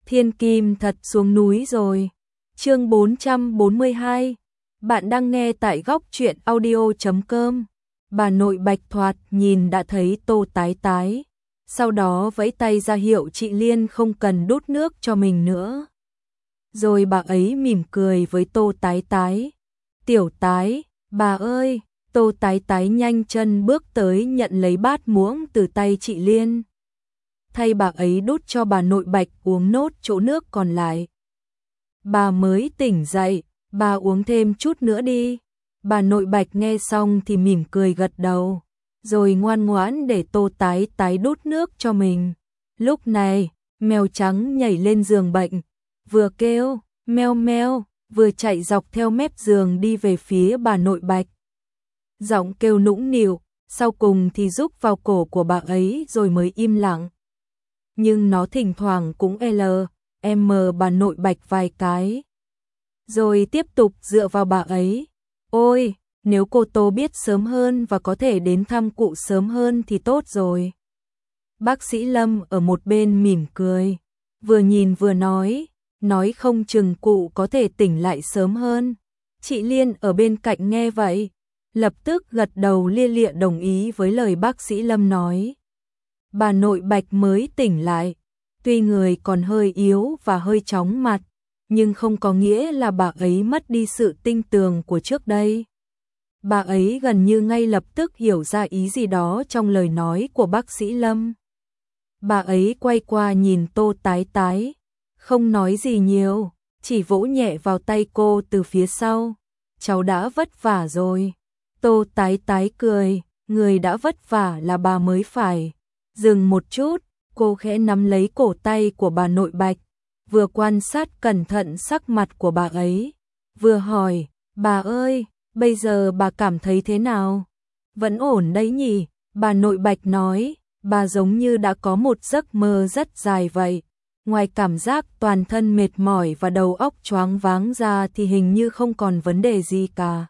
Thiên Kim thật xuống núi rồi. Chương 442. Bạn đang nghe tại góc truyện audio.com. Bà nội Bạch thoạt nhìn đã thấy Tô Tái Tái, sau đó vẫy tay ra hiệu chị Liên không cần đút nước cho mình nữa. Rồi bà ấy mỉm cười với Tô Tái Tái. Tiểu Tái, bà ơi. Tô Tái Tái nhanh chân bước tới nhận lấy bát muỗng từ tay chị Liên. Thay bà ấy đút cho bà nội Bạch uống nốt chỗ nước còn lại. Bà mới tỉnh dậy, bà uống thêm chút nữa đi. Bà nội Bạch nghe xong thì mỉm cười gật đầu, rồi ngoan ngoãn để Tô Tái Tái đút nước cho mình. Lúc này, mèo trắng nhảy lên giường bệnh, vừa kêu, meo meo, vừa chạy dọc theo mép giường đi về phía bà nội Bạch. Giọng kêu nũng nịu, sau cùng thì rúc vào cổ của bà ấy rồi mới im lặng. Nhưng nó thỉnh thoảng cũng bà nội Bạch vài cái. Rồi tiếp tục dựa vào bà ấy. Ôi, nếu cô Tô biết sớm hơn và có thể đến thăm cụ sớm hơn thì tốt rồi. Bác sĩ Lâm ở một bên mỉm cười, vừa nhìn vừa nói không chừng cụ có thể tỉnh lại sớm hơn. Chị Liên ở bên cạnh nghe vậy, lập tức gật đầu lia lịa đồng ý với lời bác sĩ Lâm nói. Bà nội Bạch mới tỉnh lại, tuy người còn hơi yếu và hơi chóng mặt, nhưng không có nghĩa là bà ấy mất đi sự tinh tường của trước đây. Bà ấy gần như ngay lập tức hiểu ra ý gì đó trong lời nói của bác sĩ Lâm. Bà ấy quay qua nhìn Tô Tái Tái, không nói gì nhiều, chỉ vỗ nhẹ vào tay cô từ phía sau. Cháu đã vất vả rồi. Tô Tái Tái cười, người đã vất vả là bà mới phải. Dừng một chút, cô khẽ nắm lấy cổ tay của bà nội Bạch, vừa quan sát cẩn thận sắc mặt của bà ấy, vừa hỏi, bà ơi, bây giờ bà cảm thấy thế nào? Vẫn ổn đấy nhỉ? Bà nội Bạch nói, bà giống như đã có một giấc mơ rất dài vậy. Ngoài cảm giác toàn thân mệt mỏi và đầu óc choáng váng ra thì hình như không còn vấn đề gì cả.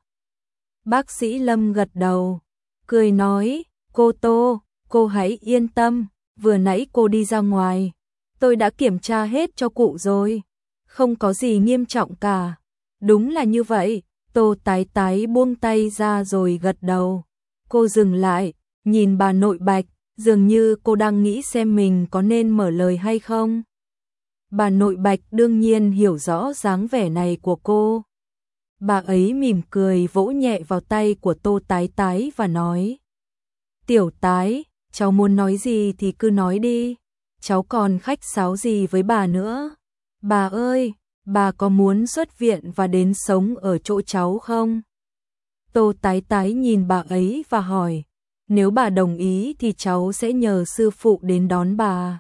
Bác sĩ Lâm gật đầu, cười nói, cô Tô, cô hãy yên tâm, vừa nãy cô đi ra ngoài, tôi đã kiểm tra hết cho cụ rồi, không có gì nghiêm trọng cả. Đúng là như vậy. Tô Tái Tái buông tay ra rồi gật đầu. Cô dừng lại, nhìn bà nội Bạch, dường như cô đang nghĩ xem mình có nên mở lời hay không. Bà nội Bạch đương nhiên hiểu rõ dáng vẻ này của cô. Bà ấy mỉm cười vỗ nhẹ vào tay của Tô Tái Tái và nói, Tiểu Tái, cháu muốn nói gì thì cứ nói đi, cháu còn khách sáo gì với bà nữa. Bà ơi, bà có muốn xuất viện và đến sống ở chỗ cháu không? Tô Tái Tái nhìn bà ấy và hỏi, nếu bà đồng ý thì cháu sẽ nhờ sư phụ đến đón bà.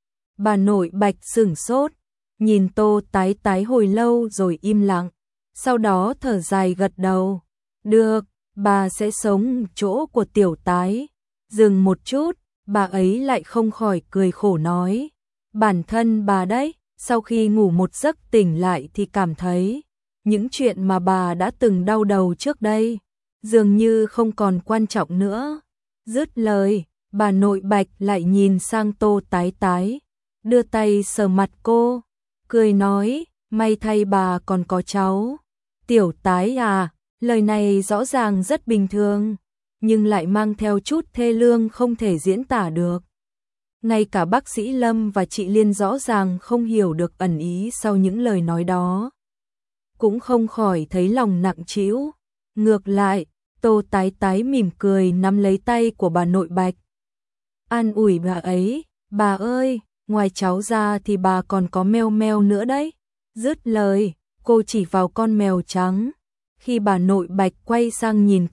Bà nội Bạch sửng sốt, nhìn Tô Tái Tái hồi lâu rồi im lặng, sau đó thở dài gật đầu. Được, bà sẽ sống chỗ của Tiểu Tái. Dừng một chút, bà ấy lại không khỏi cười khổ nói, bản thân bà đấy, sau khi ngủ một giấc tỉnh lại thì cảm thấy những chuyện mà bà đã từng đau đầu trước đây dường như không còn quan trọng nữa. Dứt lời, bà nội Bạch lại nhìn sang Tô Tái Tái, đưa tay sờ mặt cô, cười nói, may thay bà còn có cháu. Tiểu Tái à, lời này rõ ràng rất bình thường, nhưng lại mang theo chút thê lương không thể diễn tả được. Ngay cả bác sĩ Lâm và chị Liên rõ ràng không hiểu được ẩn ý sau những lời nói đó, cũng không khỏi thấy lòng nặng trĩu. Ngược lại, Tô Tái Tái mỉm cười nắm lấy tay của bà nội Bạch, an ủi bà ấy, bà ơi, ngoài cháu ra thì bà còn có meo meo nữa đấy. Dứt lời, cô chỉ vào con mèo trắng. Khi bà nội Bạch quay sang nhìn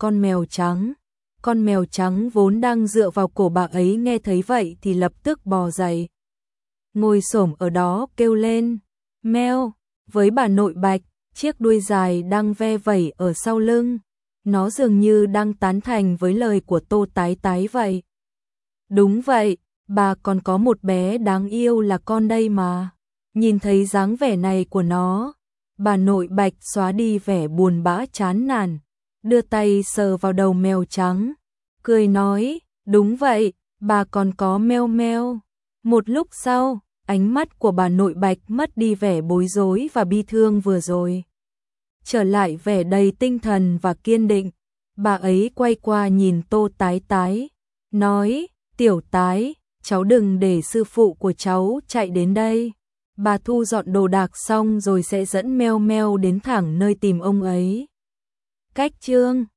con mèo trắng vốn đang dựa vào cổ bà ấy nghe thấy vậy thì lập tức bò dậy, ngồi xổm ở đó kêu lên, meo, với bà nội Bạch, chiếc đuôi dài đang ve vẩy ở sau lưng. Nó dường như đang tán thành với lời của Tô Tái Tái vậy. Đúng vậy, bà còn có một bé đáng yêu là con đây mà. Nhìn thấy dáng vẻ này của nó, bà nội Bạch xóa đi vẻ buồn bã chán nản, đưa tay sờ vào đầu mèo trắng, cười nói, đúng vậy, bà còn có meo meo. Một lúc sau, ánh mắt của bà nội Bạch mất đi vẻ bối rối và bi thương vừa rồi. Trở lại vẻ đầy tinh thần và kiên định, bà ấy quay qua nhìn Tô Tái Tái, nói, Tiểu Tái, cháu đừng để sư phụ của cháu chạy đến đây. Bà thu dọn đồ đạc xong rồi sẽ dẫn Meo Meo đến thẳng nơi tìm ông ấy. Cách chương